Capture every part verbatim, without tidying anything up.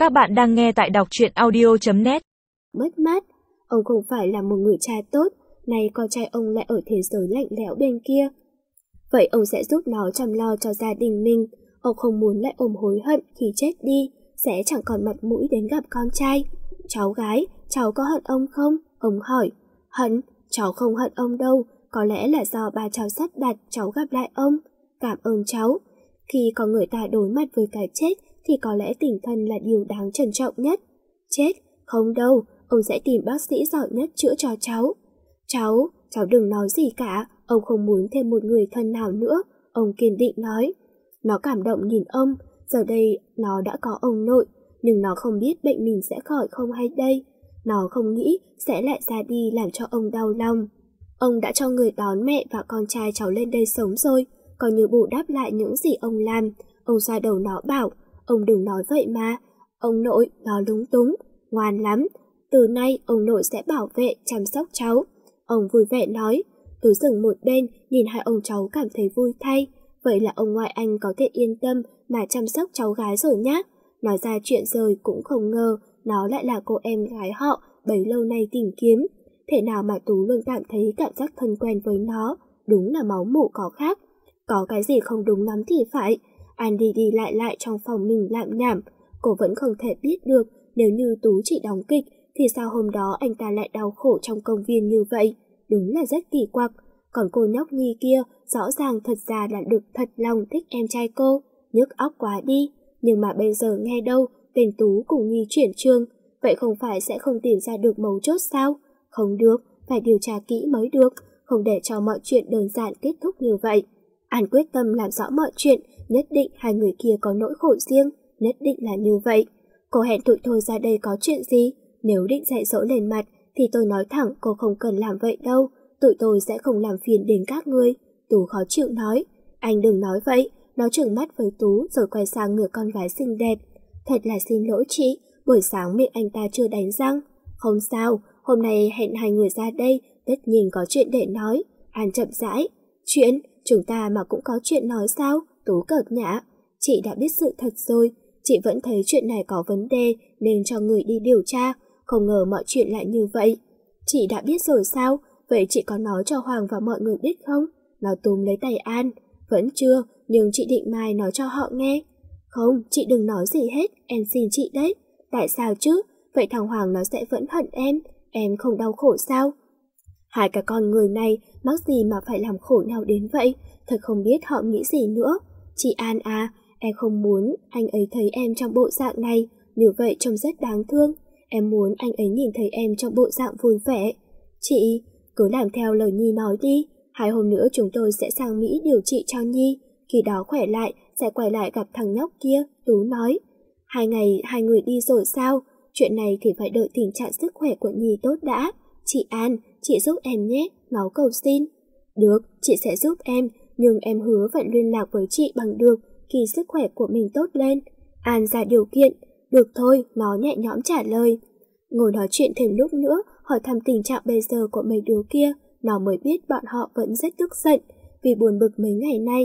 Các bạn đang nghe tại đọc truyện audio chấm net. Mất mát, ông không phải là một người cha tốt, nay con trai ông lại ở thế giới lạnh lẽo bên kia. Vậy ông sẽ giúp nó chăm lo cho gia đình mình, ông không muốn lại ôm hối hận khi chết đi, sẽ chẳng còn mặt mũi đến gặp con trai. Cháu gái, cháu có hận ông không? Ông hỏi. Hận, cháu không hận ông đâu, có lẽ là do ba cháu sắp đặt cháu gặp lại ông. Cảm ơn cháu. Khi có người ta đối mặt với cái chết thì có lẽ tình thân là điều đáng trân trọng nhất. Chết? Không đâu, ông sẽ tìm bác sĩ giỏi nhất chữa cho cháu. Cháu, cháu đừng nói gì cả, ông không muốn thêm một người thân nào nữa, ông kiên định nói. Nó cảm động nhìn ông, giờ đây nó đã có ông nội, nhưng nó không biết bệnh mình sẽ khỏi không hay đây. Nó không nghĩ sẽ lại ra đi làm cho ông đau lòng. Ông đã cho người đón mẹ và con trai cháu lên đây sống rồi, coi như bù đắp lại những gì ông làm. Ông xoa đầu nó bảo, ông đừng nói vậy mà. Ông nội, nó lúng túng, ngoan lắm. Từ nay ông nội sẽ bảo vệ, chăm sóc cháu. Ông vui vẻ nói. Tú dừng một bên, nhìn hai ông cháu cảm thấy vui thay. Vậy là ông ngoại anh có thể yên tâm mà chăm sóc cháu gái rồi nhá. Nói ra chuyện rồi cũng không ngờ nó lại là cô em gái họ bấy lâu nay tìm kiếm. Thế nào mà Tú luôn cảm thấy cảm giác thân quen với nó, đúng là máu mủ có khác. Có cái gì không đúng lắm thì phải. An đi đi lại lại trong phòng mình lạm nhảm. Cô vẫn không thể biết được nếu như Tú chỉ đóng kịch thì sao hôm đó anh ta lại đau khổ trong công viên như vậy. Đúng là rất kỳ quặc. Còn cô nhóc Nhi kia rõ ràng thật ra là được thật lòng thích em trai cô. Nhức óc quá đi. Nhưng mà bây giờ nghe đâu tên Tú cùng Nhi chuyển trường. Vậy không phải sẽ không tìm ra được mấu chốt sao? Không được, phải điều tra kỹ mới được. Không để cho mọi chuyện đơn giản kết thúc như vậy. An quyết tâm làm rõ mọi chuyện. Nhất định hai người kia có nỗi khổ riêng. Nhất định là như vậy. Cô hẹn tụi tôi ra đây có chuyện gì? Nếu định dạy dỗ lên mặt thì tôi nói thẳng cô không cần làm vậy đâu. Tụi tôi sẽ không làm phiền đến các ngươi. Tú khó chịu nói. Anh đừng nói vậy. Nó trừng mắt với Tú rồi quay sang ngửa con gái xinh đẹp. Thật là xin lỗi chị, buổi sáng miệng anh ta chưa đánh răng. Không sao, hôm nay hẹn hai người ra đây, tất nhiên có chuyện để nói. An chậm rãi. Chuyện? Chúng ta mà cũng có chuyện nói sao? Tú cợt nhã. Chị đã biết sự thật rồi. Chị vẫn thấy chuyện này có vấn đề nên cho người đi điều tra. Không ngờ mọi chuyện lại như vậy. Chị đã biết rồi sao? Vậy chị có nói cho Hoàng và mọi người biết không? Nó túm lấy tay An. Vẫn chưa, nhưng chị định mai nói cho họ nghe. Không, chị đừng nói gì hết, em xin chị đấy. Tại sao chứ? Vậy thằng Hoàng nó sẽ vẫn hận em. Em không đau khổ sao? Hai cái con người này mắc gì mà phải làm khổ nhau đến vậy? Thật không biết họ nghĩ gì nữa. Chị An à, em không muốn anh ấy thấy em trong bộ dạng này. Như vậy trông rất đáng thương. Em muốn anh ấy nhìn thấy em trong bộ dạng vui vẻ. Chị, cứ làm theo lời Nhi nói đi. Hai hôm nữa chúng tôi sẽ sang Mỹ điều trị cho Nhi. Khi đó khỏe lại, sẽ quay lại gặp thằng nhóc kia, Tú nói. Hai ngày hai người đi rồi sao? Chuyện này thì phải đợi tình trạng sức khỏe của Nhi tốt đã. Chị An, chị giúp em nhé, nó cầu xin. Được, chị sẽ giúp em, nhưng em hứa phải liên lạc với chị bằng được khi sức khỏe của mình tốt lên. An ra điều kiện. Được thôi, nó nhẹ nhõm trả lời. Ngồi nói chuyện thêm lúc nữa, hỏi thăm tình trạng bây giờ của mấy đứa kia. Nó mới biết bọn họ vẫn rất tức giận vì buồn bực mấy ngày nay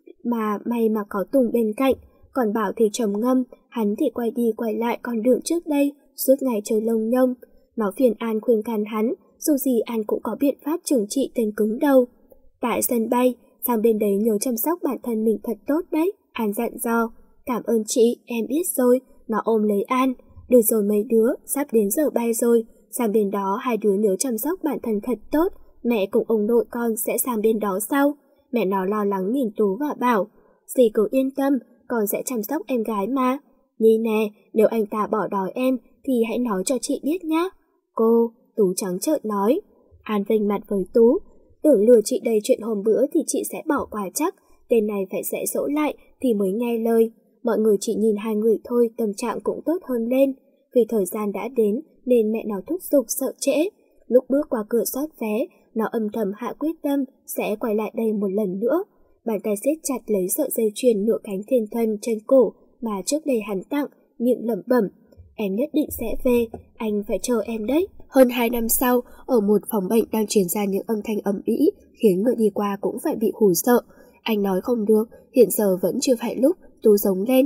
mà may mà có Tùng bên cạnh. Còn Bảo thì trầm ngâm, hắn thì quay đi quay lại con đường trước đây, suốt ngày chơi lông nhông. Nó phiền An khuyên can hắn, dù gì An cũng có biện pháp trừng trị tên cứng đầu. Tại sân bay, sang bên đấy nhớ chăm sóc bản thân mình thật tốt đấy, An dặn dò. Cảm ơn chị, em biết rồi. Nó ôm lấy An. Được rồi mấy đứa, sắp đến giờ bay rồi. Sang bên đó hai đứa nhớ chăm sóc bản thân thật tốt. Mẹ cùng ông nội con sẽ sang bên đó sau. Mẹ nó lo lắng nhìn Tú và bảo, dì cứ yên tâm, con sẽ chăm sóc em gái mà. Nhi nè, nếu anh ta bỏ đói em thì hãy nói cho chị biết nhá. Cô, Tú trắng trợn nói. An vênh mặt với Tú. Tưởng lừa chị đầy chuyện hôm bữa thì chị sẽ bỏ qua chắc. Tên này phải dạy dỗ lại thì mới nghe lời. Mọi người chỉ nhìn hai người thôi, tâm trạng cũng tốt hơn lên. Vì thời gian đã đến nên mẹ nó thúc giục sợ trễ. Lúc bước qua cửa soát vé, nó âm thầm hạ quyết tâm sẽ quay lại đây một lần nữa. Bàn tay siết chặt lấy sợi dây chuyền nửa cánh thiên thân trên cổ mà trước đây hắn tặng, miệng lẩm bẩm. Em nhất định sẽ về, anh phải chờ em đấy. Hơn hai năm sau, ở một phòng bệnh đang truyền ra những âm thanh ầm ĩ khiến người đi qua cũng phải bị hù sợ. Anh nói không được, hiện giờ vẫn chưa phải lúc. Tú giống lên.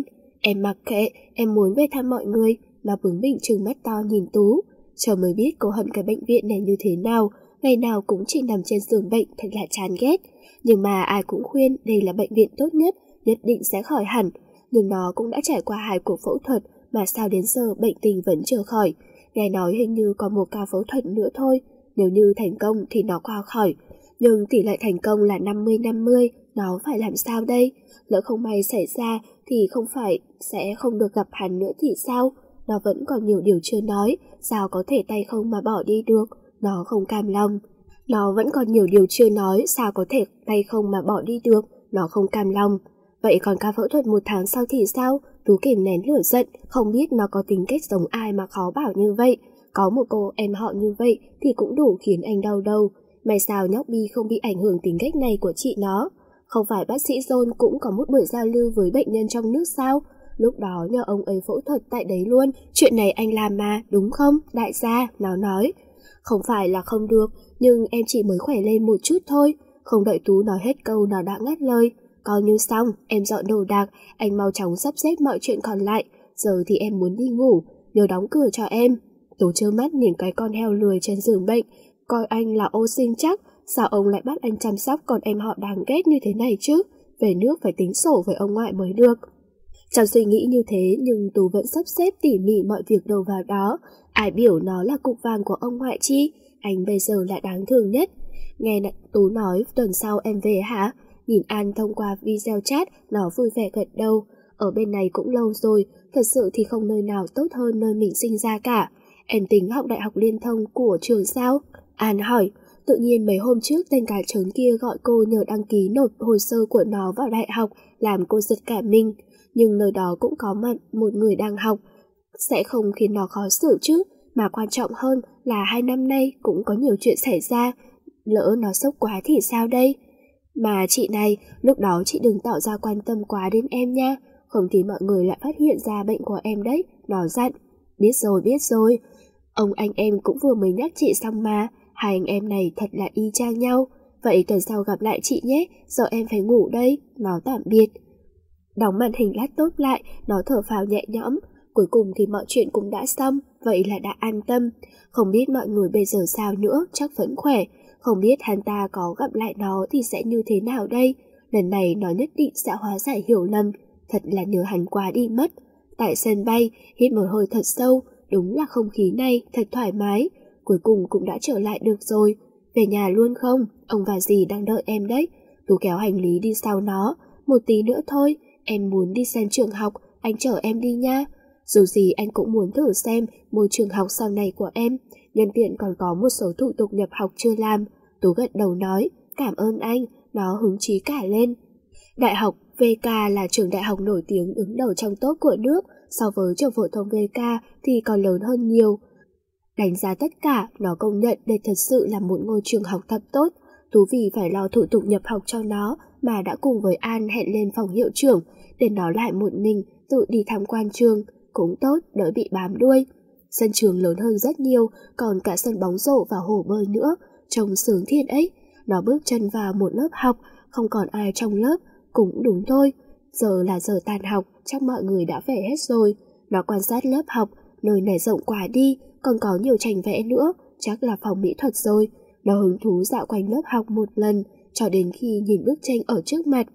Em mặc kệ, em muốn về thăm mọi người. Nó bướng bỉnh trừng mắt to nhìn Tú. Chờ mới biết cô hận cái bệnh viện này như thế nào. Ngày nào cũng chỉ nằm trên giường bệnh, thật là chán ghét. Nhưng mà ai cũng khuyên đây là bệnh viện tốt nhất, nhất định sẽ khỏi hẳn. Nhưng nó cũng đã trải qua hai cuộc phẫu thuật mà sao đến giờ bệnh tình vẫn chưa khỏi. Nghe nói hình như có một ca phẫu thuật nữa thôi. Nếu như thành công thì nó qua khỏi. Nhưng tỷ lệ thành công là năm mươi năm mươi, nó phải làm sao đây? Lỡ không may xảy ra thì không phải sẽ không được gặp hắn nữa thì sao? Nó vẫn còn nhiều điều chưa nói, sao có thể tay không mà bỏ đi được? Nó không cam lòng. Nó vẫn còn nhiều điều chưa nói, sao có thể tay không mà bỏ đi được? Nó không cam lòng. Vậy còn ca phẫu thuật một tháng sau thì sao? Tú kìm nén lửa giận, không biết nó có tính cách giống ai mà khó bảo như vậy. Có một cô em họ như vậy thì cũng đủ khiến anh đau đầu. May sao nhóc Bi không bị ảnh hưởng tính cách này của chị nó. Không phải bác sĩ John cũng có một buổi giao lưu với bệnh nhân trong nước sao? Lúc đó nhờ ông ấy phẫu thuật tại đấy luôn. Chuyện này anh làm mà, đúng không? Đại gia, nó nói. Không phải là không được, nhưng em chỉ mới khỏe lên một chút thôi. Không đợi Tú nói hết câu nó đã ngắt lời. Coi như xong, em dọn đồ đạc, anh mau chóng sắp xếp mọi chuyện còn lại. Giờ thì em muốn đi ngủ, nhớ đóng cửa cho em. Tú trơ mắt nhìn cái con heo lười trên giường bệnh, coi anh là ô sinh chắc. Sao ông lại bắt anh chăm sóc con em họ đáng ghét như thế này chứ? Về nước phải tính sổ với ông ngoại mới được. Trong suy nghĩ như thế nhưng Tú vẫn sắp xếp tỉ mỉ mọi việc đầu vào đó. Ai biểu nó là cục vàng của ông ngoại chi? Anh bây giờ là đáng thương nhất. Nghe Tú nói tuần sau em về hả? Nhìn An thông qua video chat, nó vui vẻ gật đầu. Ở bên này cũng lâu rồi, thật sự thì không nơi nào tốt hơn nơi mình sinh ra cả. Em tính học đại học liên thông của trường sao? An hỏi. Tự nhiên mấy hôm trước tên cá trớn kia gọi cô nhờ đăng ký nộp hồ sơ của nó vào đại học, làm cô giật cả mình. Nhưng nơi đó cũng có mặt một người đang học, sẽ không khiến nó khó xử chứ. Mà quan trọng hơn là hai năm nay cũng có nhiều chuyện xảy ra. Lỡ nó sốc quá thì sao đây? Mà chị này, lúc đó chị đừng tỏ ra quan tâm quá đến em nha, không thì mọi người lại phát hiện ra bệnh của em đấy, nó dặn. Biết rồi, biết rồi. Ông anh em cũng vừa mới nhắc chị xong mà, hai anh em này thật là y chang nhau. Vậy tuần sau gặp lại chị nhé, giờ em phải ngủ đây, nó tạm biệt. Đóng màn hình laptop lại, nó thở phào nhẹ nhõm. Cuối cùng thì mọi chuyện cũng đã xong, vậy là đã an tâm. Không biết mọi người bây giờ sao nữa, chắc vẫn khỏe. Không biết hắn ta có gặp lại nó thì sẽ như thế nào đây. Lần này nó nhất định sẽ hóa giải hiểu lầm. Thật là nhớ hắn quá đi mất. Tại sân bay, hít một hơi thật sâu. Đúng là không khí này thật thoải mái. Cuối cùng cũng đã trở lại được rồi. Về nhà luôn không? Ông và dì đang đợi em đấy. Tú kéo hành lý đi sau nó. Một tí nữa thôi, em muốn đi xem trường học, anh chở em đi nha. Dù gì anh cũng muốn thử xem môi trường học sau này của em. Nhân tiện còn có một số thủ tục nhập học chưa làm. Tú gật đầu nói, cảm ơn anh, nó hứng chí cả lên. Đại học vê ca là trường đại học nổi tiếng đứng đầu trong top của nước, so với trường phổ thông vê ca thì còn lớn hơn nhiều. Đánh giá tất cả, nó công nhận đây thật sự là một ngôi trường học thật tốt. Tú vì phải lo thủ tục nhập học cho nó mà đã cùng với An hẹn lên phòng hiệu trưởng để nó lại một mình tự đi tham quan trường, cũng tốt đỡ bị bám đuôi. Sân trường lớn hơn rất nhiều, còn cả sân bóng rổ và hồ bơi nữa, trông sướng thiệt ấy. Nó bước chân vào một lớp học, không còn ai trong lớp, cũng đúng thôi. Giờ là giờ tan học, chắc mọi người đã về hết rồi. Nó quan sát lớp học, nơi này rộng quá đi, còn có nhiều tranh vẽ nữa, chắc là phòng mỹ thuật rồi. Nó hứng thú dạo quanh lớp học một lần, cho đến khi nhìn bức tranh ở trước mặt.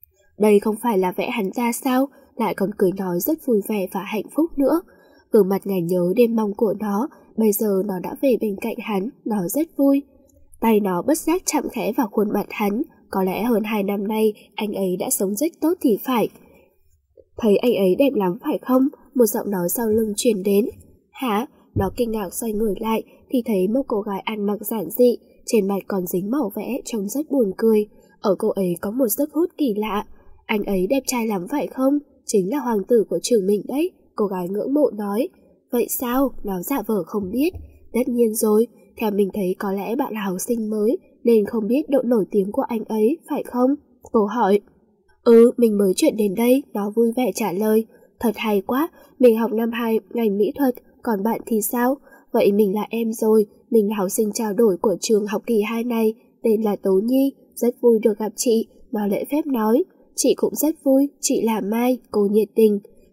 Đây không phải là vẽ hắn ra sao, lại còn cười nói rất vui vẻ và hạnh phúc nữa. Gương mặt ngày nhớ đêm mong của nó, bây giờ nó đã về bên cạnh hắn, nó rất vui. Tay nó bất giác chạm khẽ vào khuôn mặt hắn, có lẽ hơn hai năm nay anh ấy đã sống rất tốt thì phải. Thấy anh ấy đẹp lắm phải không? Một giọng nói sau lưng truyền đến. Hả? Nó kinh ngạc xoay người lại thì thấy một cô gái ăn mặc giản dị, trên mặt còn dính màu vẽ trông rất buồn cười. Ở cô ấy có một sức hút kỳ lạ. Anh ấy đẹp trai lắm phải không? Chính là hoàng tử của trường mình đấy, cô gái ngưỡng mộ nói. Vậy sao? Nó giả vờ không biết. Tất nhiên rồi, theo mình thấy có lẽ bạn là học sinh mới nên không biết độ nổi tiếng của anh ấy, phải không? Cô hỏi. Ừ, mình mới chuyển đến đây, nó vui vẻ trả lời. Thật hay quá, mình học năm hai ngành mỹ thuật, còn bạn thì sao? Vậy mình là em rồi, mình là học sinh trao đổi của trường học kỳ hai này, tên là Tố Nhi, rất vui được gặp chị, nó lễ phép nói. Chị cũng rất vui, chị là Mai, cô nhiệt tình.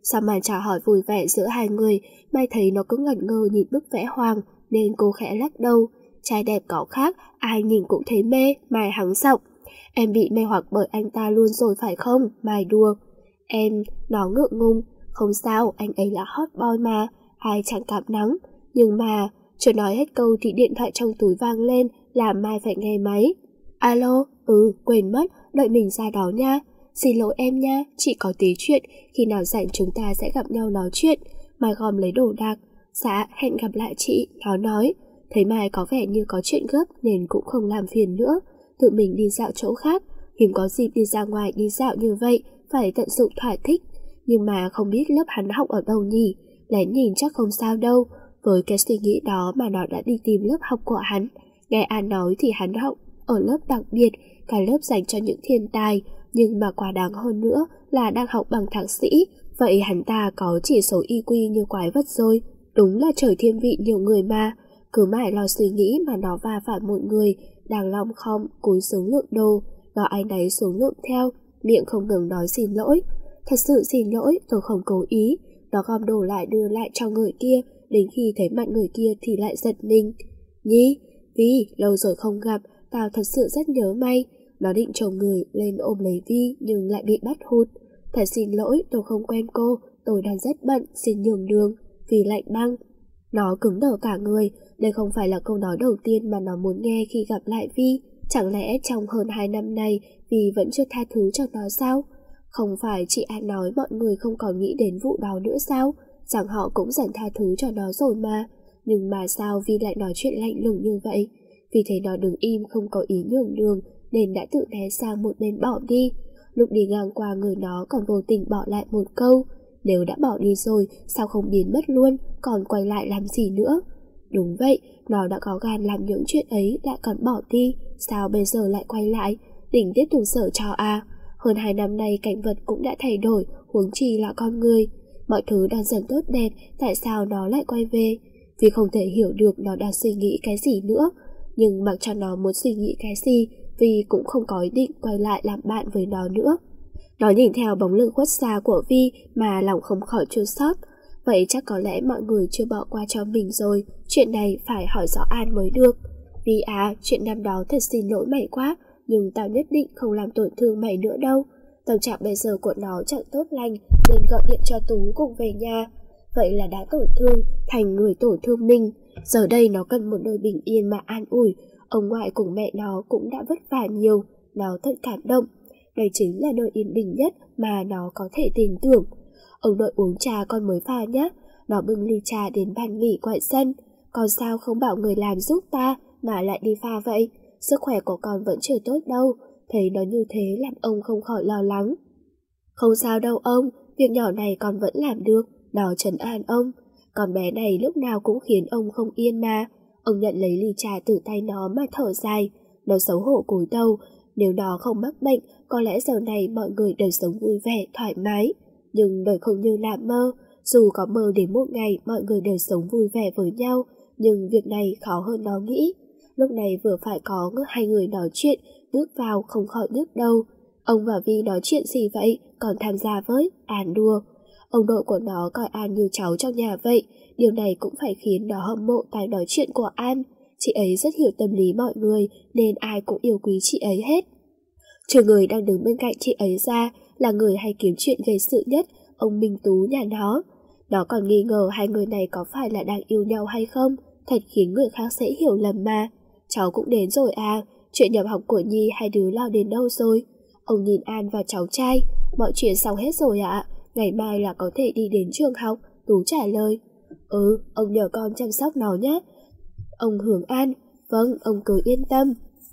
Sau màn chào hỏi vui vẻ giữa hai người, Mai thấy nó cứ ngẩn ngơ nhìn bức vẽ Hoàng, nên cô khẽ lắc đầu. Trai đẹp có khác, ai nhìn cũng thấy mê. Mai hắng giọng. Em bị mê hoặc bởi anh ta luôn rồi phải không? Mai đùa. Em, nó ngượng ngùng. Không sao, anh ấy là hot boy mà, ai chẳng cảm nắng. Nhưng mà, chưa nói hết câu thì điện thoại trong túi vang lên, làm Mai phải nghe máy. Alo, ừ, quên mất, đợi mình ra đó nha. Xin lỗi em nha, chị có tí chuyện, khi nào rảnh chúng ta sẽ gặp nhau nói chuyện. Mai gom lấy đồ đạc. Dạ, hẹn gặp lại chị, nó nói. Thấy Mai có vẻ như có chuyện gấp nên cũng không làm phiền nữa, tự mình đi dạo chỗ khác. Hiếm có dịp đi ra ngoài đi dạo như vậy, phải tận dụng thỏa thích. Nhưng mà không biết lớp hắn học ở đâu nhỉ, lén nhìn chắc không sao đâu. Với cái suy nghĩ đó mà nó đã đi tìm lớp học của hắn. Nghe An nói thì hắn học ở lớp đặc biệt, cả lớp dành cho những thiên tài. Nhưng mà quá đáng hơn nữa là đang học bằng thạc sĩ. Vậy hắn ta có chỉ số i kiu như quái vật rồi. Đúng là trời thiên vị nhiều người mà. Cứ mãi lo suy nghĩ mà nó va phải một người đang lom khom cúi xuống lượng đồ. Nó áy náy xuống lượng theo, miệng không ngừng nói xin lỗi. Thật sự xin lỗi, tôi không cố ý. Nó gom đồ lại đưa lại cho người kia. Đến khi thấy mặt người kia thì lại giật mình. Nhi, Vi, lâu rồi không gặp, tao thật sự rất nhớ mày. Nó định chồng người lên ôm lấy Vi nhưng lại bị bắt hụt. Thật xin lỗi, tôi không quen cô, tôi đang rất bận, xin nhường đường. Vi lạnh băng. Nó cứng đờ cả người. Đây không phải là câu nói đầu tiên mà nó muốn nghe khi gặp lại Vi. Chẳng lẽ trong hơn hai năm nay Vi vẫn chưa tha thứ cho nó sao? Không phải chị An nói mọi người không còn nghĩ đến vụ đó nữa sao? Rằng họ cũng dần tha thứ cho nó rồi mà. Nhưng mà sao Vi lại nói chuyện lạnh lùng như vậy? Vì thấy nó đứng im không có ý nhường đường nên đã tự né sang một bên bỏ đi. Lúc đi ngang qua người nó còn vô tình bỏ lại một câu. Nếu đã bỏ đi rồi sao không biến mất luôn, còn quay lại làm gì nữa? Đúng vậy, nó đã có gan làm những chuyện ấy lại còn bỏ đi, sao bây giờ lại quay lại, định tiếp tục sở trò à? Hơn hai năm nay cảnh vật cũng đã thay đổi, huống chi là con người. Mọi thứ đang dần tốt đẹp, tại sao nó lại quay về? Vì không thể hiểu được nó đang suy nghĩ cái gì nữa. Nhưng mặc cho nó muốn suy nghĩ cái gì, Vi cũng không có ý định quay lại làm bạn với nó nữa. Nó nhìn theo bóng lưng khuất xa của Vi mà lòng không khỏi chua xót. Vậy chắc có lẽ mọi người chưa bỏ qua cho mình rồi. Chuyện này phải hỏi rõ An mới được. Vi à, chuyện năm đó thật xin lỗi mày quá, nhưng tao nhất định không làm tổn thương mày nữa đâu. Tâm trạng bây giờ của nó chẳng tốt lành nên gọi điện cho Tú cùng về nhà. Vậy là đã tổn thương thành người tổn thương mình. Giờ đây nó cần một nơi bình yên mà an ủi. Ông ngoại cùng mẹ nó cũng đã vất vả nhiều. Nó thật cảm động. Đây chính là nơi yên bình nhất mà nó có thể tin tưởng. Ông nội uống trà con mới pha nhé. Nó bưng ly trà đến bàn nghỉ ngoài sân. Con sao không bảo người làm giúp ta mà lại đi pha vậy? Sức khỏe của con vẫn chưa tốt đâu. Thấy nó như thế làm ông không khỏi lo lắng. Không sao đâu ông, việc nhỏ này con vẫn làm được. Nó trấn an ông. Con bé này lúc nào cũng khiến ông không yên mà. Ông nhận lấy ly trà từ tay nó mà thở dài. Nó xấu hổ cúi đầu. Nếu nó không mắc bệnh, có lẽ giờ này mọi người đều sống vui vẻ, thoải mái. Nhưng đời không như là mơ. Dù có mơ đến một ngày mọi người đều sống vui vẻ với nhau, nhưng việc này khó hơn nó nghĩ. Lúc này vừa phải có hai người nói chuyện, bước vào không khỏi nhức đầu. Ông và Vi nói chuyện gì vậy, còn tham gia với, An đùa. Ông nội của nó coi An như cháu trong nhà vậy. Điều này cũng phải khiến nó hâm mộ tài nói chuyện của An. Chị ấy rất hiểu tâm lý mọi người nên ai cũng yêu quý chị ấy hết. Trừ người đang đứng bên cạnh chị ấy ra là người hay kiếm chuyện gây sự nhất, ông Minh Tú nhà nó. Nó còn nghi ngờ hai người này có phải là đang yêu nhau hay không, thật khiến người khác sẽ hiểu lầm mà. Cháu cũng đến rồi à, chuyện nhập học của Nhi hai đứa lo đến đâu rồi? Ông nhìn An và cháu trai. Mọi chuyện xong hết rồi ạ, à? Ngày mai là có thể đi đến trường học. Tú trả lời. Ừ, ông nhờ con chăm sóc nó nhé. Ông hướng An. Vâng, ông cứ yên tâm.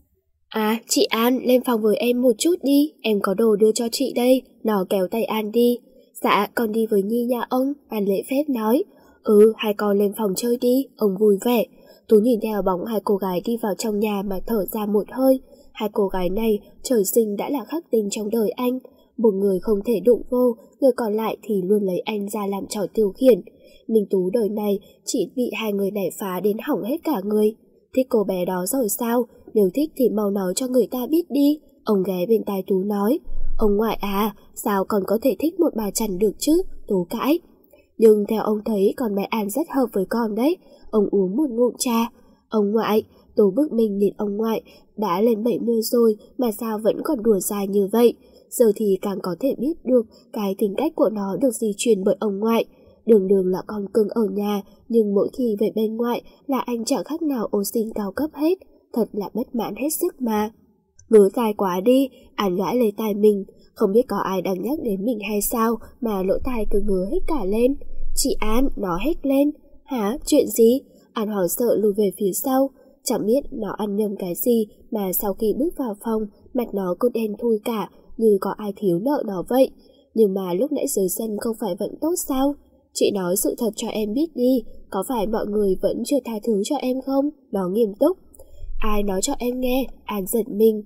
À, chị An, lên phòng với em một chút đi, em có đồ đưa cho chị đây. Nó kéo tay An đi. Dạ, con đi với Nhi nhà ông, An lễ phép nói. Ừ, hai con lên phòng chơi đi, ông vui vẻ. Tú nhìn theo bóng hai cô gái đi vào trong nhà mà thở ra một hơi. Hai cô gái này trời sinh đã là khắc tinh trong đời anh. Một người không thể đụng vô, người còn lại thì luôn lấy anh ra làm trò tiêu khiển. Minh Tú đời này chỉ bị hai người này phá đến hỏng hết cả người. Thích cô bé đó rồi sao? Nếu thích thì mau nói cho người ta biết đi. Ông ghé bên tai Tú nói. Ông ngoại à, sao còn có thể thích một bà chằn được chứ? Tú cãi. Nhưng theo ông thấy con bé An rất hợp với con đấy. Ông uống một ngụm trà. Ông ngoại, Tú bực mình nhìn ông ngoại, đã lên bảy mươi rồi mà sao vẫn còn đùa dài như vậy. Giờ thì càng có thể biết được cái tính cách của nó được di truyền bởi ông ngoại. Đường đường là con cưng ở nhà, nhưng mỗi khi về bên ngoại là anh chẳng khác nào ô xin cao cấp hết. Thật là bất mãn hết sức mà. Ngứa tai quá đi, An gãi lấy tai mình. Không biết có ai đang nhắc đến mình hay sao mà lỗ tai cứ ngứa hết cả lên. Chị An, nó hét lên. Hả, chuyện gì? An hoảng sợ lùi về phía sau. Chẳng biết nó ăn nhầm cái gì mà sau khi bước vào phòng, mặt nó cứ đen thui cả, như có ai thiếu nợ nó vậy. Nhưng mà lúc nãy dưới sân không phải vẫn tốt sao? Chị nói sự thật cho em biết đi, có phải mọi người vẫn chưa tha thứ cho em không? Nó nghiêm túc. Ai nói cho em nghe? An giật mình.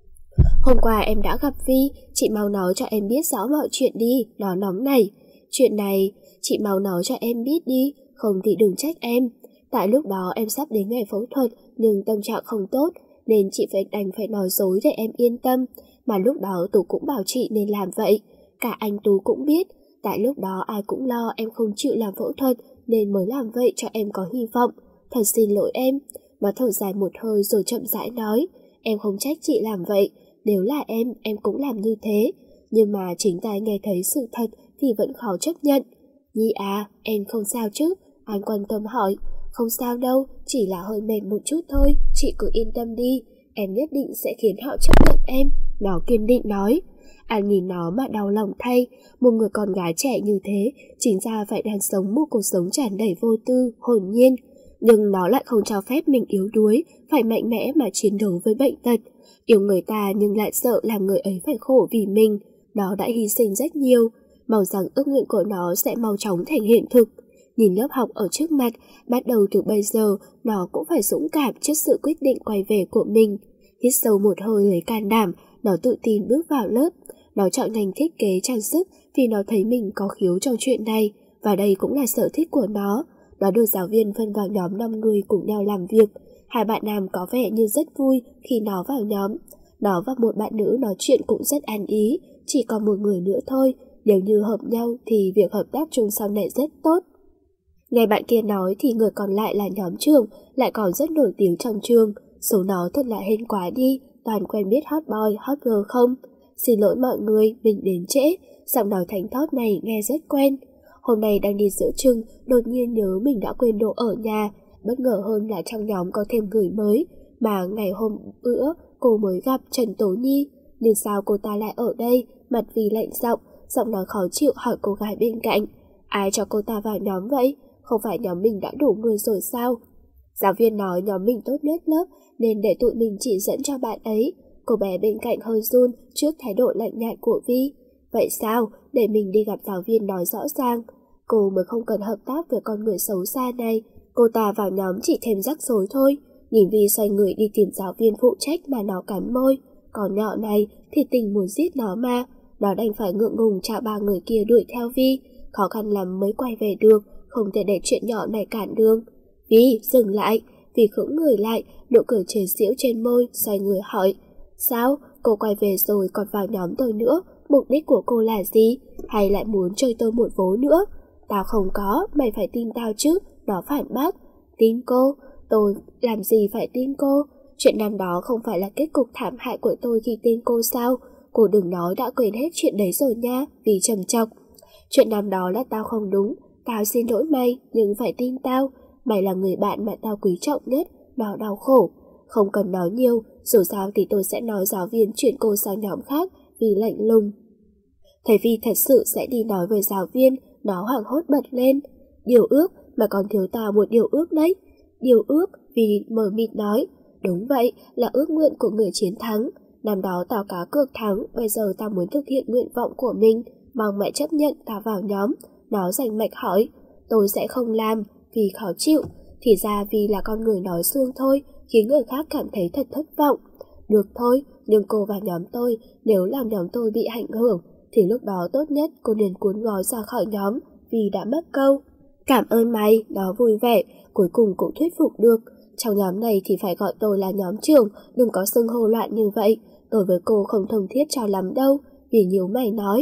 Hôm qua em đã gặp Vi, chị mau nói cho em biết rõ mọi chuyện đi, nó nóng này. Chuyện này, chị mau nói cho em biết đi, không thì đừng trách em. Tại lúc đó em sắp đến ngày phẫu thuật nhưng tâm trạng không tốt nên chị phải đành phải nói dối để em yên tâm. Mà lúc đó Tú cũng bảo chị nên làm vậy. Cả anh Tú cũng biết. Tại lúc đó ai cũng lo em không chịu làm phẫu thuật nên mới làm vậy cho em có hy vọng. Thật xin lỗi em. Nó thở dài một hơi rồi chậm rãi nói. Em không trách chị làm vậy. Nếu là em, em cũng làm như thế. Nhưng mà chính tai nghe thấy sự thật thì vẫn khó chấp nhận. Nhi à, em không sao chứ? Anh quan tâm hỏi. Không sao đâu, chỉ là hơi mệt một chút thôi, chị cứ yên tâm đi, em nhất định sẽ khiến họ chấp nhận em. Nó kiên định nói. An nhìn nó mà đau lòng thay, một người con gái trẻ như thế, chính ra phải đang sống một cuộc sống tràn đầy vô tư, hồn nhiên. Nhưng nó lại không cho phép mình yếu đuối, phải mạnh mẽ mà chiến đấu với bệnh tật. Yêu người ta nhưng lại sợ làm người ấy phải khổ vì mình. Nó đã hy sinh rất nhiều, mong rằng ước nguyện của nó sẽ mau chóng thành hiện thực. Nhìn lớp học ở trước mặt, bắt đầu từ bây giờ nó cũng phải dũng cảm trước sự quyết định quay về của mình. Hít sâu một hơi lấy can đảm, nó tự tin bước vào lớp. Nó chọn ngành thiết kế trang sức vì nó thấy mình có khiếu trong chuyện này, và đây cũng là sở thích của nó. Nó được giáo viên phân vào nhóm năm người cùng nhau làm việc. Hai bạn nam có vẻ như rất vui khi nó vào nhóm. Nó và một bạn nữ nói chuyện cũng rất ăn ý, chỉ còn một người nữa thôi. Nếu như hợp nhau thì việc hợp tác chung sau này rất tốt. Nghe bạn kia nói thì người còn lại là nhóm trường, lại còn rất nổi tiếng trong trường. Số nó thật là hên quá đi, toàn quen biết hot boy, hot girl không. Xin lỗi mọi người, mình đến trễ. Giọng nói thánh thót này nghe rất quen. Hôm nay đang đi giữa chừng, đột nhiên nhớ mình đã quên đồ ở nhà. Bất ngờ hơn là trong nhóm có thêm người mới, mà ngày hôm bữa cô mới gặp Trần Tố Nhi. Nhưng sao cô ta lại ở đây? Mặt vì lạnh giọng, giọng nói khó chịu hỏi cô gái bên cạnh. Ai cho cô ta vào nhóm vậy? Không phải nhóm mình đã đủ người rồi sao? Giáo viên nói nhóm mình tốt nhất lớp nên để tụi mình chỉ dẫn cho bạn ấy. Cô bé bên cạnh hơi run trước thái độ lạnh nhạt của Vi. Vậy sao? Để mình đi gặp giáo viên nói rõ ràng. Cô mới không cần hợp tác với con người xấu xa này. Cô ta vào nhóm chỉ thêm rắc rối thôi. Nhìn Vi xoay người đi tìm giáo viên phụ trách mà nó cắn môi. Còn nhỏ này thì tình muốn giết nó mà. Nó đành phải ngượng ngùng chào ba người kia đuổi theo Vi. Khó khăn lắm mới quay về được, không thể để chuyện nhỏ này cản đường. Vi, dừng lại. Vi khựng người lại, nụ cười chế giễu trên môi, xoay người hỏi. Sao? Cô quay về rồi còn vào nhóm tôi nữa, mục đích của cô là gì? Hay lại muốn chơi tôi một vố nữa? Tao không có, mày phải tin tao chứ. Nó phản bác. Tin cô? Tôi làm gì phải tin cô? Chuyện năm đó không phải là kết cục thảm hại của tôi khi tin cô sao? Cô đừng nói đã quên hết chuyện đấy rồi nha. Vi trầm trọng. Chuyện năm đó là tao không đúng. Tao xin lỗi mày, nhưng phải tin tao. Mày là người bạn mà tao quý trọng nhất. Nó đau khổ. Không cần nói nhiều, dù sao thì tôi sẽ nói giáo viên chuyển cô sang nhóm khác. Vì lạnh lùng. Thấy Vi thật sự sẽ đi nói với giáo viên, nó hoảng hốt bật lên. Điều ước, mà còn thiếu tao một điều ước đấy. Điều ước, Vi mờ mịt nói. Đúng vậy, là ước nguyện của người chiến thắng. Năm đó tao cá cược thắng, bây giờ tao muốn thực hiện nguyện vọng của mình. Mong mẹ chấp nhận tao vào nhóm. Nó rành mạch hỏi. Tôi sẽ không làm, vì khó chịu. Thì ra vì là con người nói xương thôi, khiến người khác cảm thấy thật thất vọng. Được thôi, nhưng cô vào nhóm tôi, nếu làm nhóm tôi bị ảnh hưởng, thì lúc đó tốt nhất cô nên cuốn gói ra khỏi nhóm, vì đã mất câu. Cảm ơn mày, nó vui vẻ, cuối cùng cũng thuyết phục được. Trong nhóm này thì phải gọi tôi là nhóm trưởng, đừng có xưng hô loạn như vậy. Tôi với cô không thân thiết cho lắm đâu, vì nhiều mày nói.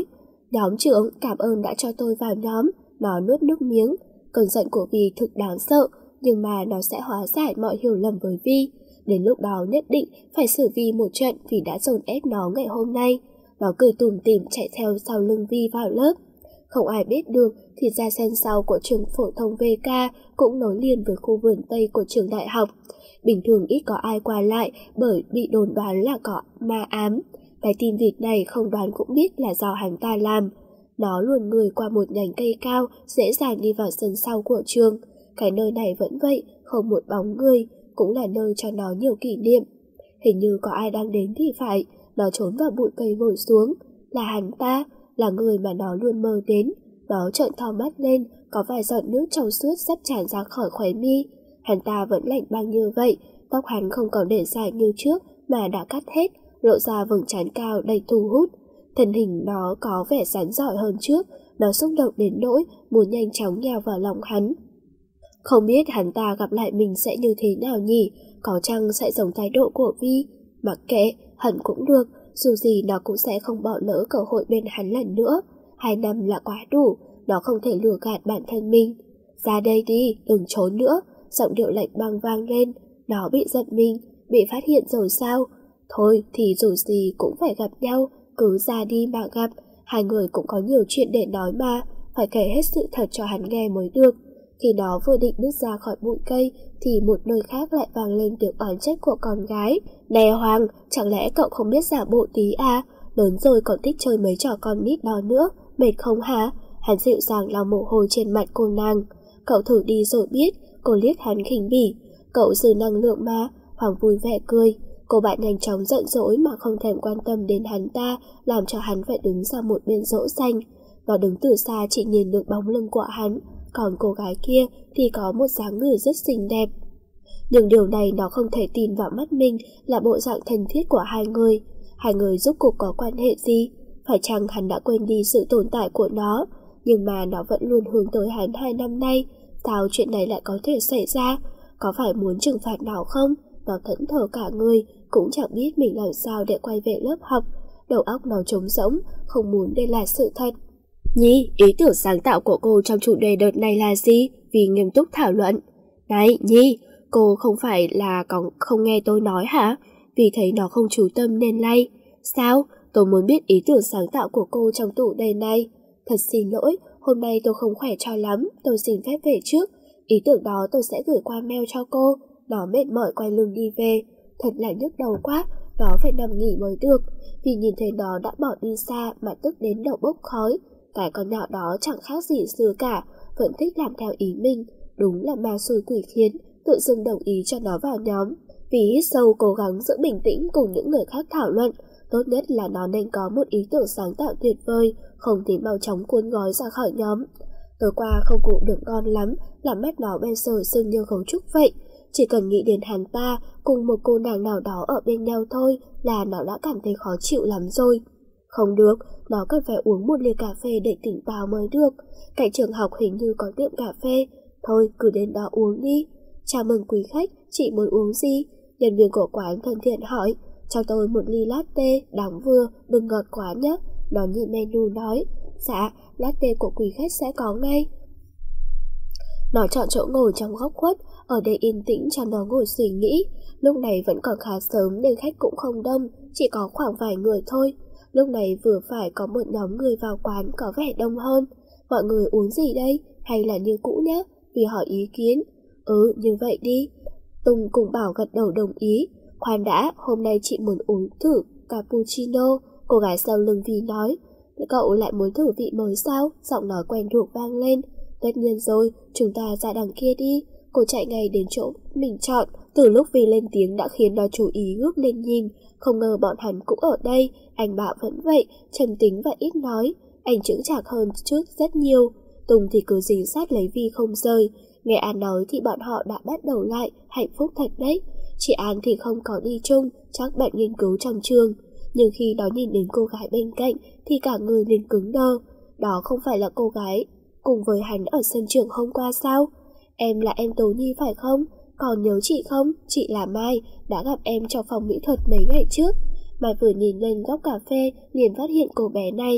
Nhóm trưởng, cảm ơn đã cho tôi vào nhóm. Nó nuốt nước miếng. Cơn giận của Vi thực đáng sợ, nhưng mà nó sẽ hóa giải mọi hiểu lầm với Vi. Đến lúc đó nhất định phải xử Vi một trận vì đã dồn ép nó ngày hôm nay. Nó cười tủm tỉm chạy theo sau lưng Vi vào lớp. Không ai biết được thì ra sân sau của trường phổ thông vê ca cũng nối liền với khu vườn Tây của trường đại học. Bình thường ít có ai qua lại bởi bị đồn đoán là có ma ám. Cái tin vịt này không đoán cũng biết là do hắn ta làm. Nó luồn người qua một nhánh cây cao, dễ dàng đi vào sân sau của trường. Cái nơi này vẫn vậy, không một bóng người, cũng là nơi cho nó nhiều kỷ niệm. Hình như có ai đang đến thì phải, nó trốn vào bụi cây ngồi xuống. Là hắn ta, là người mà nó luôn mơ đến. Nó trợn to mắt lên, có vài giọt nước trong suốt sắp tràn ra khỏi khóe mi. Hắn ta vẫn lạnh băng như vậy, tóc hắn không còn để dài như trước mà đã cắt hết, lộ ra vầng trán cao đầy thu hút. Thân hình nó có vẻ rắn giỏi hơn trước, nó xúc động đến nỗi muốn nhanh chóng nhào vào lòng hắn. Không biết hắn ta gặp lại mình sẽ như thế nào nhỉ, có chăng sẽ giống thái độ của Vi. Mặc kệ, hẳn cũng được, dù gì nó cũng sẽ không bỏ lỡ cơ hội bên hắn lần nữa. Hai năm là quá đủ, nó không thể lừa gạt bản thân mình. Ra đây đi, đừng trốn nữa. Giọng điệu lạnh băng vang lên. Nó bị giận mình, bị phát hiện rồi sao? Thôi thì dù gì cũng phải gặp nhau, cứ ra đi mà gặp. Hai người cũng có nhiều chuyện để nói mà, phải kể hết sự thật cho hắn nghe mới được. Khi nó vừa định bước ra khỏi bụi cây thì một nơi khác lại vang lên tiếng oán trách của con gái. Nè Hoàng, chẳng lẽ cậu không biết giả bộ tí à? Lớn rồi còn thích chơi mấy trò con nít đó nữa, mệt không hả? Hắn dịu dàng lau mồ hôi trên mặt cô nàng. Cậu thử đi rồi biết. Cô liếc hắn khinh bỉ. Cậu dư năng lượng mà. Hoàng vui vẻ cười. Cô bạn nhanh chóng giận dỗi mà không thèm quan tâm đến hắn ta, làm cho hắn phải đứng ra một bên dỗ dành. Nó đứng từ xa chỉ nhìn được bóng lưng của hắn, còn cô gái kia thì có một dáng người rất xinh đẹp. Nhưng điều này nó không thể tin vào mắt mình là bộ dạng thân thiết của hai người. Hai người rốt cuộc có quan hệ gì? Phải chăng hắn đã quên đi sự tồn tại của nó? Nhưng mà nó vẫn luôn hướng tới hắn hai năm nay. Sao chuyện này lại có thể xảy ra? Có phải muốn trừng phạt nó không? Nó thẫn thờ cả người, cũng chẳng biết mình làm sao để quay về lớp học. Đầu óc nó trống rỗng, không muốn đây là sự thật. Nhi, ý tưởng sáng tạo của cô trong chủ đề đợt này là gì? Vì nghiêm túc thảo luận. Này, Nhi, cô không phải là còn không nghe tôi nói hả? Vì thấy nó không chú tâm nên lay. Sao? Tôi muốn biết ý tưởng sáng tạo của cô trong tủ đề này. Thật xin lỗi, hôm nay tôi không khỏe cho lắm, tôi xin phép về trước. Ý tưởng đó tôi sẽ gửi qua mail cho cô. Nó mệt mỏi quay lưng đi về. Thật là nhức đầu quá, nó phải nằm nghỉ mới được. Vì nhìn thấy nó đã bỏ đi xa mà tức đến đầu bốc khói. Cái con nhỏ đó chẳng khác gì xưa cả, vẫn thích làm theo ý mình. Đúng là ma xui quỷ khiến, tự dưng đồng ý cho nó vào nhóm. Vì hít sâu cố gắng giữ bình tĩnh cùng những người khác thảo luận. Tốt nhất là nó nên có một ý tưởng sáng tạo tuyệt vời, không thì mau chóng cuốn gói ra khỏi nhóm. Tối qua không ngủ được ngon lắm, làm mắt nó bây giờ sưng như gấu trúc vậy. Chỉ cần nghĩ đến hắn ta cùng một cô nàng nào đó ở bên nhau thôi là nó đã cảm thấy khó chịu lắm rồi. Không được, nó cần phải uống một ly cà phê để tỉnh táo mới được. Cạnh trường học hình như có tiệm cà phê. Thôi cứ đến đó uống đi. Chào mừng quý khách, chị muốn uống gì? Nhân viên của quán thân thiện hỏi. Cho tôi một ly latte, đắng vừa, đừng ngọt quá nhé. Nó nhìn menu nói. Dạ, latte của quý khách sẽ có ngay. Nó chọn chỗ ngồi trong góc khuất, ở đây yên tĩnh cho nó ngồi suy nghĩ. Lúc này vẫn còn khá sớm nên khách cũng không đông, chỉ có khoảng vài người thôi. Lúc này vừa phải có một nhóm người vào quán có vẻ đông hơn. Mọi người uống gì đây? Hay là như cũ nhé? Vì hỏi ý kiến. Ừ, như vậy đi. Tùng cùng Bảo gật đầu đồng ý. Khoan đã, hôm nay chị muốn uống thử cappuccino. Cô gái sau lưng Vi nói. Cậu lại muốn thử vị mới sao? Giọng nói quen thuộc vang lên. Tất nhiên rồi, chúng ta ra đằng kia đi. Cô chạy ngay đến chỗ mình chọn. Từ lúc Vi lên tiếng đã khiến nó chú ý ngước lên nhìn. Không ngờ bọn hắn cũng ở đây. Anh Bảo vẫn vậy, trầm tính và ít nói. Anh chững chạc hơn trước rất nhiều. Tùng thì cứ dính sát lấy Vi không rời. Nghe An nói thì bọn họ đã bắt đầu lại. Hạnh phúc thật đấy. Chị An thì không có đi chung, chắc bận nghiên cứu trong trường. Nhưng khi nó nhìn đến cô gái bên cạnh thì cả người liền cứng đơ. Đó không phải là cô gái cùng với hắn ở sân trường hôm qua sao? Em là em Tố Nhi phải không? Còn nhớ chị không? Chị là Mai, đã gặp em trong phòng mỹ thuật mấy ngày trước. Mai vừa nhìn lên góc cà phê liền phát hiện cô bé này.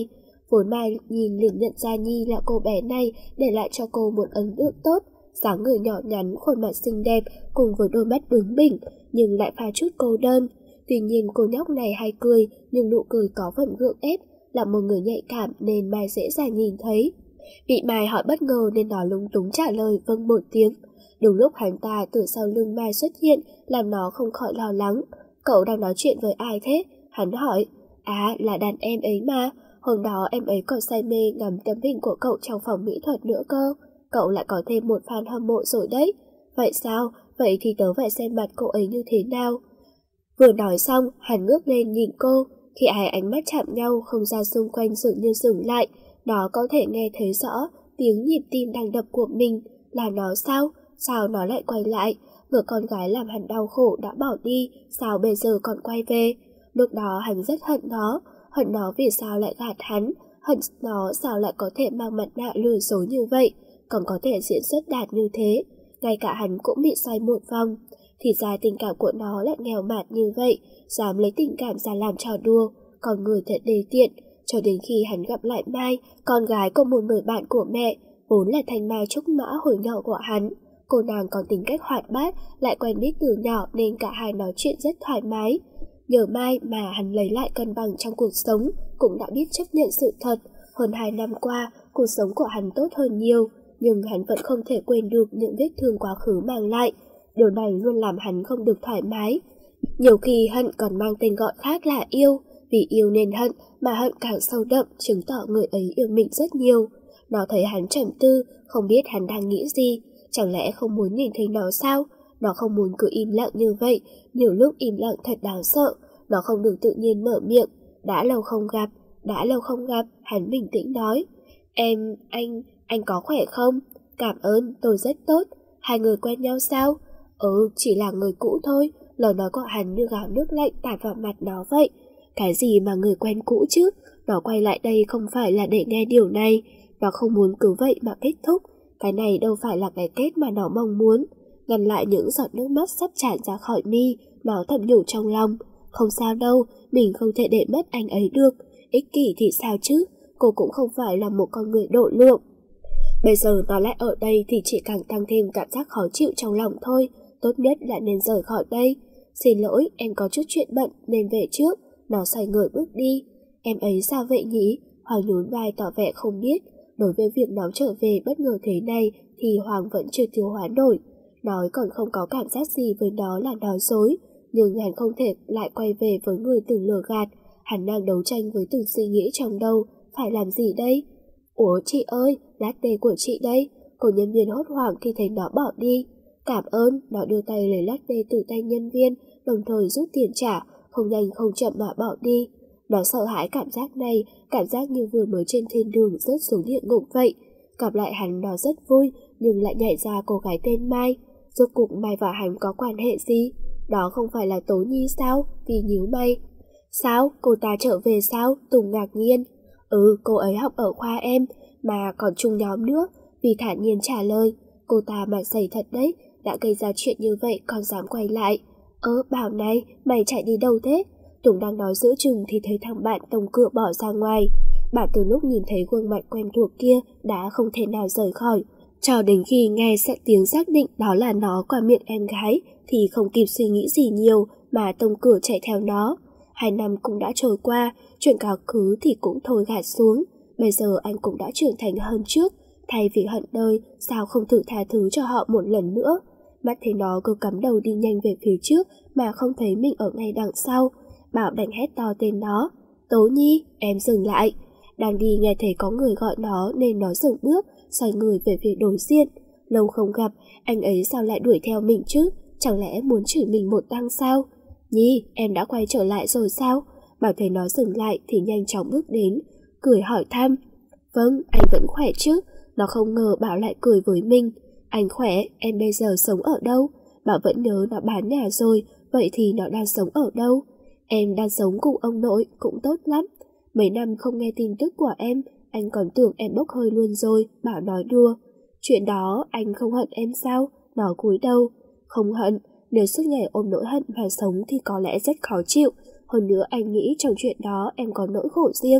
Vốn Mai nhìn liền nhận ra Nhi là cô bé này để lại cho cô một ấn tượng tốt, dáng người nhỏ nhắn, khuôn mặt xinh đẹp cùng với đôi mắt bướng bỉnh nhưng lại pha chút cô đơn. Tuy nhiên cô nhóc này hay cười, nhưng nụ cười có phần gượng ép, là một người nhạy cảm nên Mai dễ dàng nhìn thấy. Bị Mai hỏi bất ngờ nên nó lúng túng trả lời vâng một tiếng. Đúng lúc hắn ta từ sau lưng Mai xuất hiện làm nó không khỏi lo lắng. Cậu đang nói chuyện với ai thế? Hắn hỏi. À, là đàn em ấy mà. Hôm đó em ấy còn say mê ngắm tấm hình của cậu trong phòng mỹ thuật nữa cơ. Cậu lại có thêm một fan hâm mộ rồi đấy. Vậy sao? Vậy thì tớ phải xem mặt cậu ấy như thế nào? Vừa nói xong, hắn ngước lên nhìn cô. Khi hai ánh mắt chạm nhau, không gian xung quanh dường như dừng lại. Nó có thể nghe thấy rõ tiếng nhịp tim đang đập của mình. Là nó sao? Sao nó lại quay lại? Người con gái làm hắn đau khổ đã bỏ đi, sao bây giờ còn quay về? Lúc đó hắn rất hận nó. Hận nó vì sao lại gạt hắn. Hận nó sao lại có thể mang mặt nạ lừa dối như vậy, còn có thể diễn xuất đạt như thế. Ngay cả hắn cũng bị xoay một vòng. Thì ra tình cảm của nó lại nghèo mạt như vậy, dám lấy tình cảm ra làm trò đùa, còn người thật đề tiện. Cho đến khi hắn gặp lại Mai, con gái của một người bạn của mẹ, vốn là thanh mai trúc mã hồi nhỏ của hắn. Cô nàng còn tính cách hoạt bát, lại quen biết từ nhỏ nên cả hai nói chuyện rất thoải mái. Nhờ Mai mà hắn lấy lại cân bằng trong cuộc sống, cũng đã biết chấp nhận sự thật. Hơn hai năm qua, cuộc sống của hắn tốt hơn nhiều, nhưng hắn vẫn không thể quên được những vết thương quá khứ mang lại. Điều này luôn làm hắn không được thoải mái. Nhiều khi hận còn mang tên gọi khác là yêu, vì yêu nên hận mà hận càng sâu đậm, chứng tỏ người ấy yêu mình rất nhiều. Nó thấy hắn trầm tư, không biết hắn đang nghĩ gì, chẳng lẽ không muốn nhìn thấy nó sao? Nó không muốn cứ im lặng như vậy, nhiều lúc im lặng thật đáng sợ. Nó không được tự nhiên mở miệng. Đã lâu không gặp, đã lâu không gặp, hắn bình tĩnh nói. Em, anh, anh có khỏe không? Cảm ơn, tôi rất tốt. Hai người quen nhau sao? Ừ, chỉ là người cũ thôi. Lời nói của hắn như gáo nước lạnh tạt vào mặt nó vậy. Cái gì mà người quen cũ chứ? Nó quay lại đây không phải là để nghe điều này. Nó không muốn cứ vậy mà kết thúc. Cái này đâu phải là cái kết mà nó mong muốn. Ngăn lại những giọt nước mắt sắp tràn ra khỏi mi, nó thầm nhủ trong lòng. Không sao đâu, mình không thể để mất anh ấy được. Ích kỷ thì sao chứ? Cô cũng không phải là một con người độ lượng. Bây giờ nó lại ở đây thì chỉ càng tăng thêm cảm giác khó chịu trong lòng thôi. Tốt nhất là nên rời khỏi đây. Xin lỗi, em có chút chuyện bận nên về trước. Nó xoay người bước đi. Em ấy sao vậy nhỉ? Hoàng nhún vai tỏ vẻ không biết. Đối với việc nó trở về bất ngờ thế này thì Hoàng vẫn chưa tiêu hóa nổi. Nói còn không có cảm giác gì với nó là nói dối. Nhưng hắn không thể lại quay về với người từng lừa gạt. Hắn đang đấu tranh với từng suy nghĩ trong đầu. Phải làm gì đây? Ủa chị ơi, latte của chị đây. Cô nhân viên hốt hoảng khi thấy nó bỏ đi. Cảm ơn. Nó đưa tay lấy latte từ tay nhân viên, đồng thời rút tiền trả, không nhanh không chậm mà bỏ đi. Nó sợ hãi cảm giác này, cảm giác như vừa mới trên thiên đường rớt xuống địa ngục vậy. Gặp lại hắn nó rất vui, nhưng lại nhảy ra cô gái tên Mai. Rốt cuộc Mai và hắn có quan hệ gì? Đó không phải là Tố Nhi sao? Vì nhíu mày. Sao? Cô ta trở về sao? Tùng ngạc nhiên. Ừ, cô ấy học ở khoa em, mà còn chung nhóm nữa. Vì thản nhiên trả lời. Cô ta mặt dày thật đấy, đã gây ra chuyện như vậy còn dám quay lại. Ơ, bảo này, mày chạy đi đâu thế? Tùng đang nói giữa chừng thì thấy thằng bạn tông cửa bỏ ra ngoài. Bà từ lúc nhìn thấy gương mặt quen thuộc kia đã không thể nào rời khỏi. Cho đến khi nghe tiếng xác định đó là nó qua miệng em gái thì không kịp suy nghĩ gì nhiều mà tông cửa chạy theo nó. Hai năm cũng đã trôi qua, chuyện quá khứ thì cũng thôi gạt xuống. Bây giờ anh cũng đã trưởng thành hơn trước. Thay vì hận đời, sao không thử tha thứ cho họ một lần nữa? Mắt thấy nó cứ cắm đầu đi nhanh về phía trước mà không thấy mình ở ngay đằng sau. Bảo đành hét to tên nó. Tố Nhi, em dừng lại. Đang đi nghe thấy có người gọi nó nên nó dừng bước, xoay người về phía đối diện. Lâu không gặp, anh ấy sao lại đuổi theo mình chứ? Chẳng lẽ muốn chửi mình một đằng sao? Nhi, em đã quay trở lại rồi sao? Bảo thấy nó dừng lại thì nhanh chóng bước đến, cười hỏi thăm. Vâng, anh vẫn khỏe chứ? Nó không ngờ Bảo lại cười với mình. Anh khỏe, em bây giờ sống ở đâu? Bảo vẫn nhớ nó bán nhà rồi, vậy thì nó đang sống ở đâu? Em đang sống cùng ông nội, cũng tốt lắm. Mấy năm không nghe tin tức của em, anh còn tưởng em bốc hơi luôn rồi, Bảo nói đùa. Chuyện đó anh không hận em sao? Nó cúi đầu. Không hận, nếu suốt ngày ôm nỗi hận mà sống thì có lẽ rất khó chịu. Hơn nữa anh nghĩ trong chuyện đó em có nỗi khổ riêng.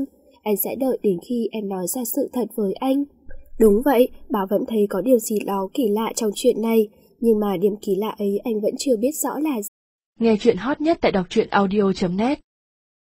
anh sẽ đợi đến khi em nói ra sự thật với anh. Đúng vậy, bà vẫn thấy có điều gì đó kỳ lạ trong chuyện này, nhưng mà điểm kỳ lạ ấy anh vẫn chưa biết rõ là gì. Nghe chuyện hot nhất tại đọc truyện audio chấm net.